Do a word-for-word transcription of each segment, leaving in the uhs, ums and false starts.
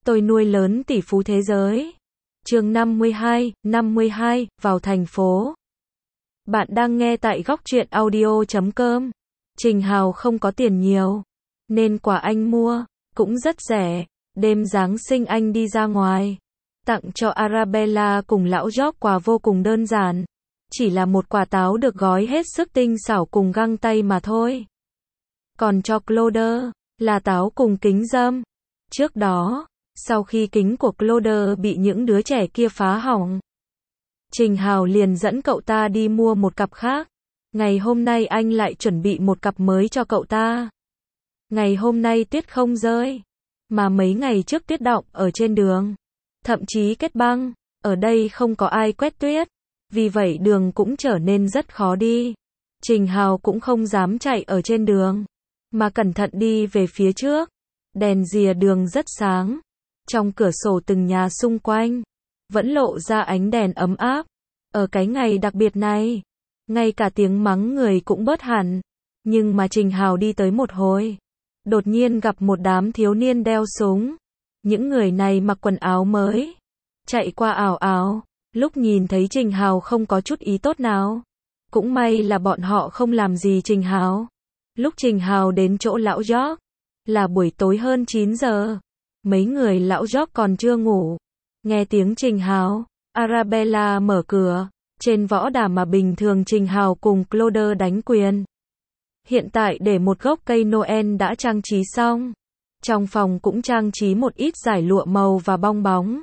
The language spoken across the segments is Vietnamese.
tôi nuôi lớn tỷ phú thế giới. Chương năm mươi hai, năm mươi hai, vào thành phố. Bạn đang nghe tại góc truyện audio chấm com. Trình Hào không có tiền nhiều, nên quà anh mua cũng rất rẻ. Đêm Giáng sinh anh đi ra ngoài, tặng cho Arabella cùng lão George quà vô cùng đơn giản. Chỉ là một quả táo được gói hết sức tinh xảo cùng găng tay mà thôi. Còn cho Claude là táo cùng kính râm. Trước đó, sau khi kính của Claude bị những đứa trẻ kia phá hỏng, Trình Hào liền dẫn cậu ta đi mua một cặp khác. Ngày hôm nay anh lại chuẩn bị một cặp mới cho cậu ta. Ngày hôm nay tuyết không rơi, mà mấy ngày trước tuyết đọng ở trên đường, thậm chí kết băng. Ở đây không có ai quét tuyết, vì vậy đường cũng trở nên rất khó đi. Trình Hào cũng không dám chạy ở trên đường, mà cẩn thận đi về phía trước. Đèn rìa đường rất sáng, trong cửa sổ từng nhà xung quanh vẫn lộ ra ánh đèn ấm áp. Ở cái ngày đặc biệt này, ngay cả tiếng mắng người cũng bớt hẳn. Nhưng mà Trình Hào đi tới một hồi, đột nhiên gặp một đám thiếu niên đeo súng. Những người này mặc quần áo mới, chạy qua ảo ảo. Lúc nhìn thấy Trình Hào không có chút ý tốt nào. Cũng may là bọn họ không làm gì Trình Hào. Lúc Trình Hào đến chỗ lão George, là buổi tối hơn chín giờ. Mấy người lão George còn chưa ngủ. Nghe tiếng Trình Hào, Arabella mở cửa. Trên võ đài mà bình thường Trình Hào cùng Claude đánh quyền, hiện tại để một gốc cây Noel đã trang trí xong. Trong phòng cũng trang trí một ít dải lụa màu và bong bóng,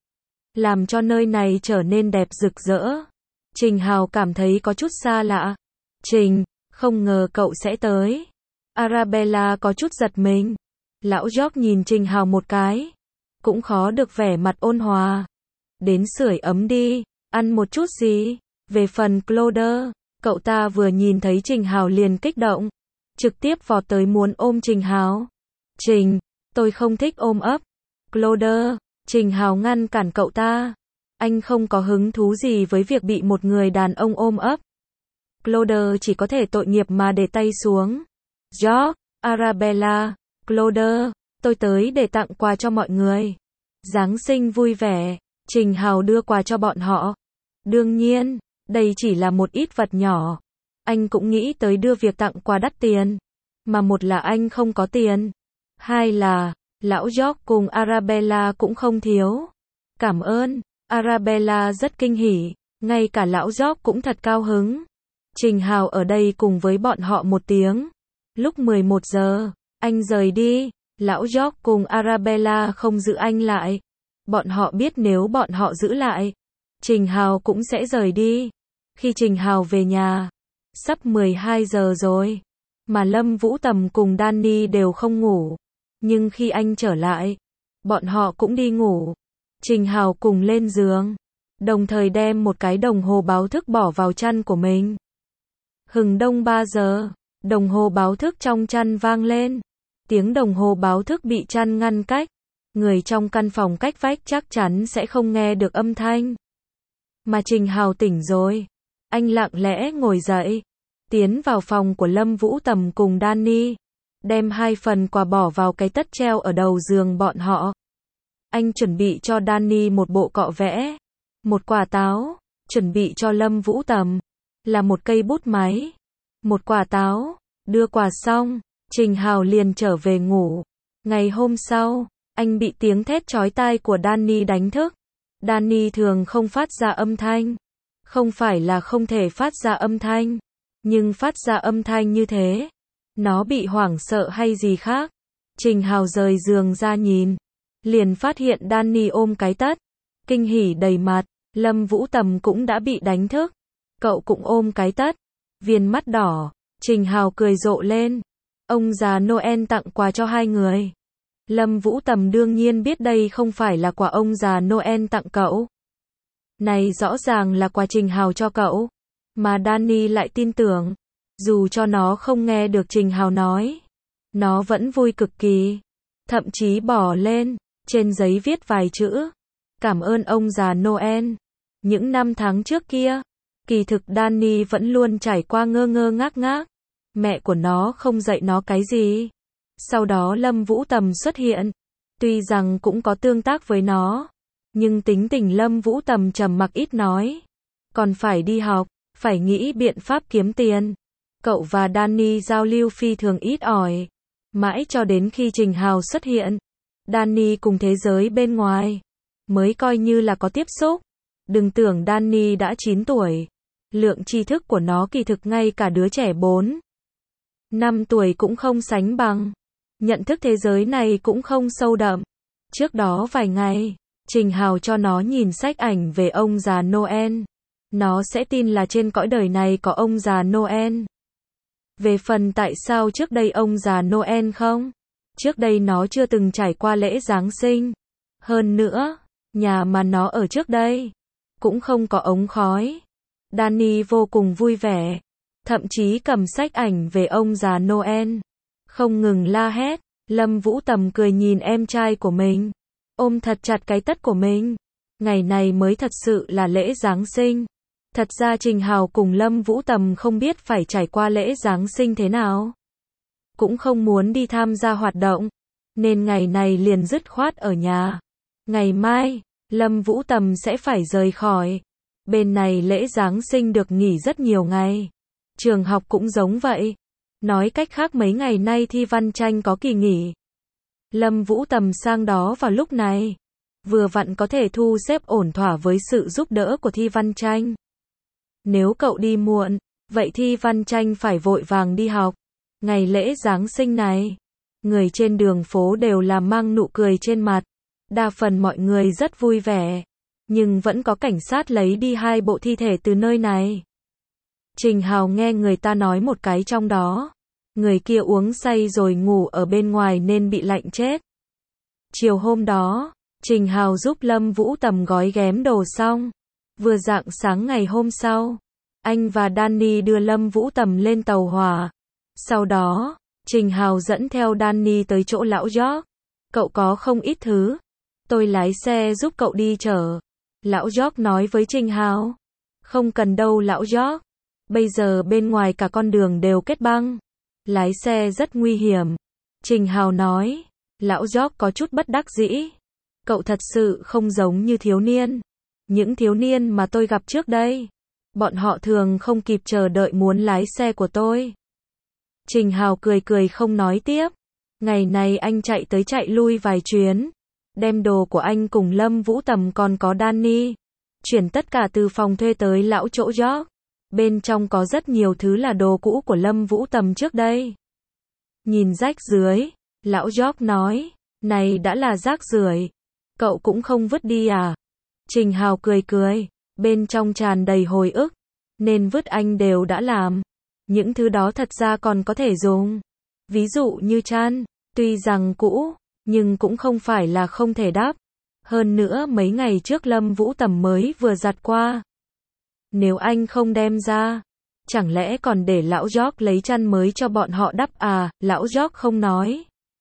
làm cho nơi này trở nên đẹp rực rỡ. Trình Hào cảm thấy có chút xa lạ. Trình, không ngờ cậu sẽ tới. Arabella có chút giật mình. Lão George nhìn Trình Hào một cái, cũng khó được vẻ mặt ôn hòa. Đến sưởi ấm đi, ăn một chút gì. Về phần Claude, cậu ta vừa nhìn thấy Trình Hào liền kích động, trực tiếp vọt tới muốn ôm Trình Hào. Trình, tôi không thích ôm ấp. Claude, Trình Hào ngăn cản cậu ta. Anh không có hứng thú gì với việc bị một người đàn ông ôm ấp. Claude chỉ có thể tội nghiệp mà để tay xuống. George, Arabella, Claude, tôi tới để tặng quà cho mọi người. Giáng sinh vui vẻ. Trình Hào đưa quà cho bọn họ. Đương nhiên, đây chỉ là một ít vật nhỏ. Anh cũng nghĩ tới đưa việc tặng quà đắt tiền. Mà một là anh không có tiền. Hai là, lão George cùng Arabella cũng không thiếu. Cảm ơn. Arabella rất kinh hỉ. Ngay cả lão George cũng thật cao hứng. Trình Hào ở đây cùng với bọn họ một tiếng. Lúc mười một giờ, anh rời đi. Lão George cùng Arabella không giữ anh lại. Bọn họ biết nếu bọn họ giữ lại, Trình Hào cũng sẽ rời đi. Khi Trình Hào về nhà, sắp mười hai giờ rồi, mà Lâm Vũ Tầm cùng Danny đều không ngủ. Nhưng khi anh trở lại, bọn họ cũng đi ngủ. Trình Hào cùng lên giường, đồng thời đem một cái đồng hồ báo thức bỏ vào chăn của mình. Hừng đông ba giờ, đồng hồ báo thức trong chăn vang lên. Tiếng đồng hồ báo thức bị chăn ngăn cách. Người trong căn phòng cách vách chắc chắn sẽ không nghe được âm thanh. Mà Trình Hào tỉnh rồi. Anh lặng lẽ ngồi dậy, tiến vào phòng của Lâm Vũ Tầm cùng Danny, đem hai phần quà bỏ vào cái tất treo ở đầu giường bọn họ. Anh chuẩn bị cho Danny một bộ cọ vẽ, một quả táo. Chuẩn bị cho Lâm Vũ Tầm là một cây bút máy, một quả táo. Đưa quà xong, Trình Hào liền trở về ngủ. Ngày hôm sau, anh bị tiếng thét chói tai của Danny đánh thức. Danny thường không phát ra âm thanh. Không phải là không thể phát ra âm thanh, nhưng phát ra âm thanh như thế, nó bị hoảng sợ hay gì khác. Trình Hào rời giường ra nhìn, liền phát hiện Danny ôm cái tất, kinh hỉ đầy mặt. Lâm Vũ Tầm cũng đã bị đánh thức, cậu cũng ôm cái tất, viền mắt đỏ. Trình Hào cười rộ lên. Ông già Noel tặng quà cho hai người. Lâm Vũ Tầm đương nhiên biết đây không phải là quà ông già Noel tặng cậu. Này rõ ràng là quà Trình Hào cho cậu. Mà Danny lại tin tưởng. Dù cho nó không nghe được Trình Hào nói, nó vẫn vui cực kỳ. Thậm chí bỏ lên, trên giấy viết vài chữ. Cảm ơn ông già Noel. Những năm tháng trước kia, kỳ thực Danny vẫn luôn trải qua ngơ ngơ ngác ngác. Mẹ của nó không dạy nó cái gì. Sau đó Lâm Vũ Tầm xuất hiện. Tuy rằng cũng có tương tác với nó, nhưng tính tình Lâm Vũ Tầm trầm mặc ít nói. Còn phải đi học, phải nghĩ biện pháp kiếm tiền. Cậu và Danny giao lưu phi thường ít ỏi. Mãi cho đến khi Trình Hào xuất hiện, Danny cùng thế giới bên ngoài mới coi như là có tiếp xúc. Đừng tưởng Danny đã chín tuổi. Lượng tri thức của nó kỳ thực ngay cả đứa trẻ bốn năm tuổi cũng không sánh bằng. Nhận thức thế giới này cũng không sâu đậm. Trước đó vài ngày, Trình Hào cho nó nhìn sách ảnh về ông già Noel. Nó sẽ tin là trên cõi đời này có ông già Noel. Về phần tại sao trước đây ông già Noel không? Trước đây nó chưa từng trải qua lễ Giáng sinh. Hơn nữa, nhà mà nó ở trước đây cũng không có ống khói. Danny vô cùng vui vẻ, thậm chí cầm sách ảnh về ông già Noel, không ngừng la hét. Lâm Vũ Tầm cười nhìn em trai của mình, ôm thật chặt cái tất của mình. Ngày này mới thật sự là lễ Giáng sinh. Thật ra Trình Hào cùng Lâm Vũ Tầm không biết phải trải qua lễ Giáng sinh thế nào, cũng không muốn đi tham gia hoạt động, nên ngày này liền dứt khoát ở nhà. Ngày mai, Lâm Vũ Tầm sẽ phải rời khỏi. Bên này lễ Giáng sinh được nghỉ rất nhiều ngày. Trường học cũng giống vậy. Nói cách khác mấy ngày nay thi văn tranh có kỳ nghỉ. Lâm Vũ Tầm sang đó vào lúc này, vừa vặn có thể thu xếp ổn thỏa với sự giúp đỡ của thi văn tranh. Nếu cậu đi muộn, vậy thi văn tranh phải vội vàng đi học. Ngày lễ Giáng sinh này, người trên đường phố đều là mang nụ cười trên mặt. Đa phần mọi người rất vui vẻ, nhưng vẫn có cảnh sát lấy đi hai bộ thi thể từ nơi này. Trình Hào nghe người ta nói một cái trong đó, người kia uống say rồi ngủ ở bên ngoài nên bị lạnh chết. Chiều hôm đó, Trình Hào giúp Lâm Vũ Tầm gói ghém đồ xong. Vừa rạng sáng ngày hôm sau, anh và Danny đưa Lâm Vũ Tầm lên tàu hỏa. Sau đó, Trình Hào dẫn theo Danny tới chỗ lão George. Cậu có không ít thứ, tôi lái xe giúp cậu đi chở. Lão George nói với Trình Hào. Không cần đâu lão George. Bây giờ bên ngoài cả con đường đều kết băng. Lái xe rất nguy hiểm. Trình Hào nói. Lão George có chút bất đắc dĩ. Cậu thật sự không giống như thiếu niên. Những thiếu niên mà tôi gặp trước đây, bọn họ thường không kịp chờ đợi muốn lái xe của tôi. Trình Hào cười cười không nói tiếp. Ngày này anh chạy tới chạy lui vài chuyến, đem đồ của anh cùng Lâm Vũ Tầm còn có Danny, chuyển tất cả từ phòng thuê tới lão chỗ George. Bên trong có rất nhiều thứ là đồ cũ của Lâm Vũ Tầm trước đây. Nhìn rách dưới, lão George nói, này đã là rác rưởi, cậu cũng không vứt đi à? Trình Hào cười cười, bên trong tràn đầy hồi ức, nên vứt anh đều đã làm. Những thứ đó thật ra còn có thể dùng. Ví dụ như chăn, tuy rằng cũ, nhưng cũng không phải là không thể đắp. Hơn nữa mấy ngày trước Lâm Vũ Tầm mới vừa giặt qua. Nếu anh không đem ra, chẳng lẽ còn để lão George lấy chăn mới cho bọn họ đắp à? Lão George không nói.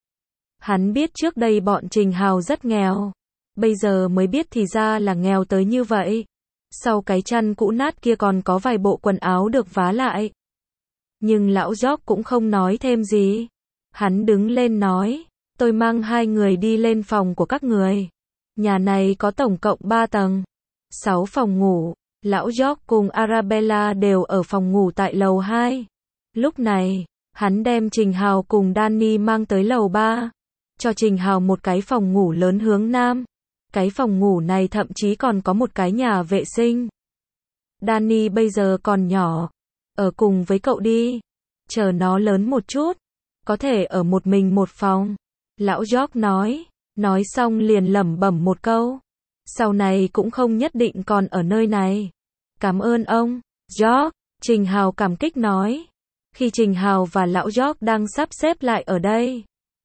Hắn biết trước đây bọn Trình Hào rất nghèo. Bây giờ mới biết thì ra là nghèo tới như vậy. Sau cái chăn cũ nát kia còn có vài bộ quần áo được vá lại. Nhưng lão George cũng không nói thêm gì. Hắn đứng lên nói, tôi mang hai người đi lên phòng của các người. Nhà này có tổng cộng ba tầng, sáu phòng ngủ. Lão George cùng Arabella đều ở phòng ngủ tại lầu hai. Lúc này, hắn đem Trình Hào cùng Danny mang tới lầu ba. Cho Trình Hào một cái phòng ngủ lớn hướng nam. Cái phòng ngủ này thậm chí còn có một cái nhà vệ sinh. Danny bây giờ còn nhỏ, ở cùng với cậu đi. Chờ nó lớn một chút, có thể ở một mình một phòng. Lão George nói, nói xong liền lẩm bẩm một câu. Sau này cũng không nhất định còn ở nơi này. Cảm ơn ông, George. Trình Hào cảm kích nói. Khi Trình Hào và lão George đang sắp xếp lại ở đây,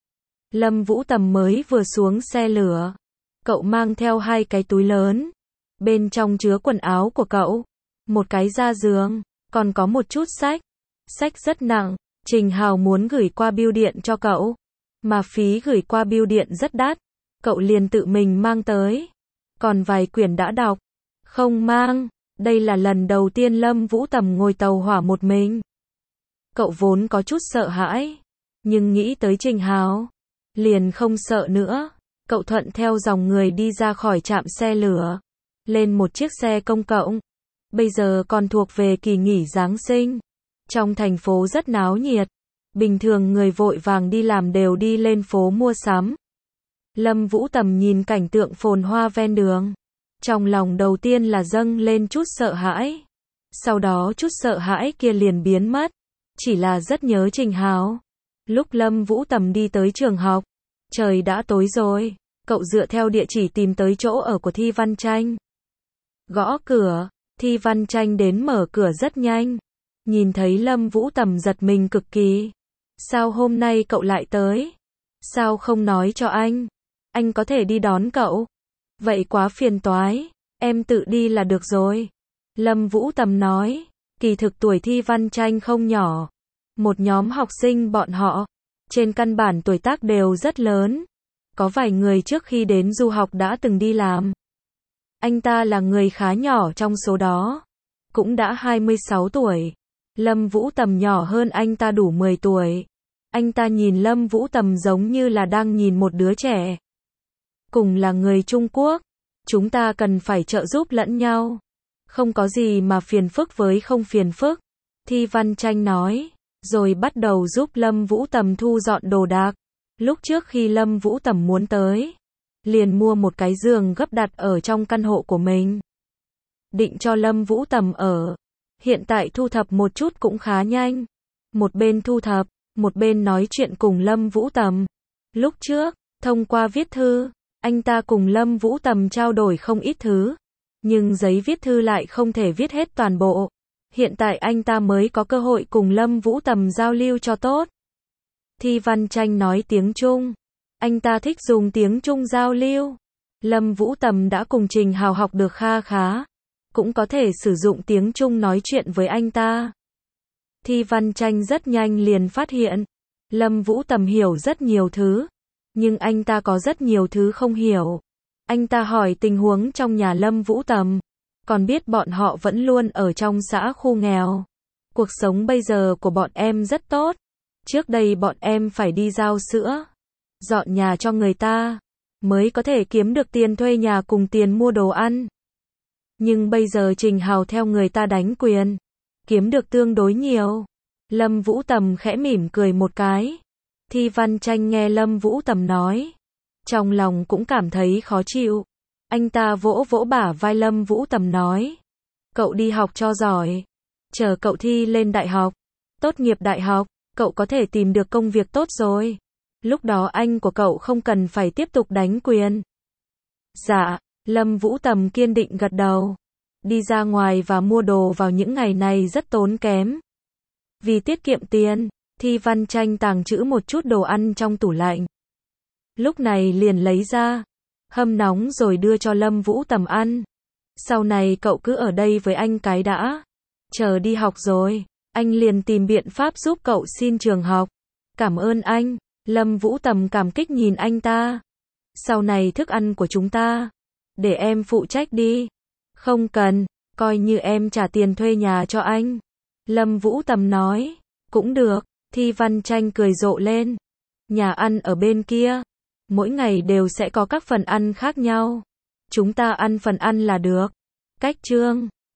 Lâm Vũ Tầm mới vừa xuống xe lửa. Cậu mang theo hai cái túi lớn. Bên trong chứa quần áo của cậu, một cái da giường, còn có một chút sách. Sách rất nặng. Trình Hào muốn gửi qua bưu điện cho cậu, mà phí gửi qua bưu điện rất đắt. Cậu liền tự mình mang tới. Còn vài quyển đã đọc, không mang. Đây là lần đầu tiên Lâm Vũ Tầm ngồi tàu hỏa một mình. Cậu vốn có chút sợ hãi, nhưng nghĩ tới Trình Hào, liền không sợ nữa. Cậu thuận theo dòng người đi ra khỏi trạm xe lửa, lên một chiếc xe công cộng. Bây giờ còn thuộc về kỳ nghỉ Giáng sinh. Trong thành phố rất náo nhiệt. Bình thường người vội vàng đi làm đều đi lên phố mua sắm. Lâm Vũ Tầm nhìn cảnh tượng phồn hoa ven đường. Trong lòng đầu tiên là dâng lên chút sợ hãi. Sau đó chút sợ hãi kia liền biến mất. Chỉ là rất nhớ Trình Hào. Lúc Lâm Vũ Tầm đi tới trường học, trời đã tối rồi. Cậu dựa theo địa chỉ tìm tới chỗ ở của Thi Văn Tranh. Gõ cửa, Thi Văn Tranh đến mở cửa rất nhanh. Nhìn thấy Lâm Vũ Tầm giật mình cực kỳ. Sao hôm nay cậu lại tới? Sao không nói cho anh? Anh có thể đi đón cậu. Vậy quá phiền toái, em tự đi là được rồi. Lâm Vũ Tầm nói, kỳ thực tuổi Thi Văn Tranh không nhỏ. Một nhóm học sinh bọn họ, trên căn bản tuổi tác đều rất lớn. Có vài người trước khi đến du học đã từng đi làm. Anh ta là người khá nhỏ trong số đó. Cũng đã hai mươi sáu tuổi. Lâm Vũ Tầm nhỏ hơn anh ta đủ mười tuổi. Anh ta nhìn Lâm Vũ Tầm giống như là đang nhìn một đứa trẻ. Cùng là người Trung Quốc, chúng ta cần phải trợ giúp lẫn nhau. Không có gì mà phiền phức với không phiền phức. Thi Văn Tranh nói, rồi bắt đầu giúp Lâm Vũ Tầm thu dọn đồ đạc. Lúc trước khi Lâm Vũ Tầm muốn tới, liền mua một cái giường gấp đặt ở trong căn hộ của mình. Định cho Lâm Vũ Tầm ở. Hiện tại thu thập một chút cũng khá nhanh. Một bên thu thập, một bên nói chuyện cùng Lâm Vũ Tầm. Lúc trước, thông qua viết thư, anh ta cùng Lâm Vũ Tầm trao đổi không ít thứ. Nhưng giấy viết thư lại không thể viết hết toàn bộ. Hiện tại anh ta mới có cơ hội cùng Lâm Vũ Tầm giao lưu cho tốt. Thi Văn Tranh nói tiếng Trung. Anh ta thích dùng tiếng Trung giao lưu. Lâm Vũ Tầm đã cùng Trình Hào học được kha khá. Cũng có thể sử dụng tiếng Trung nói chuyện với anh ta. Thi Văn Tranh rất nhanh liền phát hiện. Lâm Vũ Tầm hiểu rất nhiều thứ. Nhưng anh ta có rất nhiều thứ không hiểu. Anh ta hỏi tình huống trong nhà Lâm Vũ Tầm. Còn biết bọn họ vẫn luôn ở trong xã khu nghèo. Cuộc sống bây giờ của bọn em rất tốt. Trước đây bọn em phải đi giao sữa, dọn nhà cho người ta, mới có thể kiếm được tiền thuê nhà cùng tiền mua đồ ăn. Nhưng bây giờ Trình Hào theo người ta đánh quyền, kiếm được tương đối nhiều. Lâm Vũ Tầm khẽ mỉm cười một cái. Thi Văn Tranh nghe Lâm Vũ Tầm nói, trong lòng cũng cảm thấy khó chịu. Anh ta vỗ vỗ bả vai Lâm Vũ Tầm nói, cậu đi học cho giỏi, chờ cậu thi lên đại học, tốt nghiệp đại học, cậu có thể tìm được công việc tốt rồi. Lúc đó anh của cậu không cần phải tiếp tục đánh quyền. Dạ, Lâm Vũ Tầm kiên định gật đầu. Đi ra ngoài và mua đồ vào những ngày này rất tốn kém. Vì tiết kiệm tiền, Thi Văn Tranh tàng trữ một chút đồ ăn trong tủ lạnh. Lúc này liền lấy ra, hâm nóng rồi đưa cho Lâm Vũ Tầm ăn. Sau này cậu cứ ở đây với anh cái đã. Chờ đi học rồi, anh liền tìm biện pháp giúp cậu xin trường học. Cảm ơn anh. Lâm Vũ Tầm cảm kích nhìn anh ta. Sau này thức ăn của chúng ta, để em phụ trách đi. Không cần, coi như em trả tiền thuê nhà cho anh. Lâm Vũ Tầm nói, cũng được. Thi Văn Tranh cười rộ lên. Nhà ăn ở bên kia, mỗi ngày đều sẽ có các phần ăn khác nhau. Chúng ta ăn phần ăn là được. Cách chương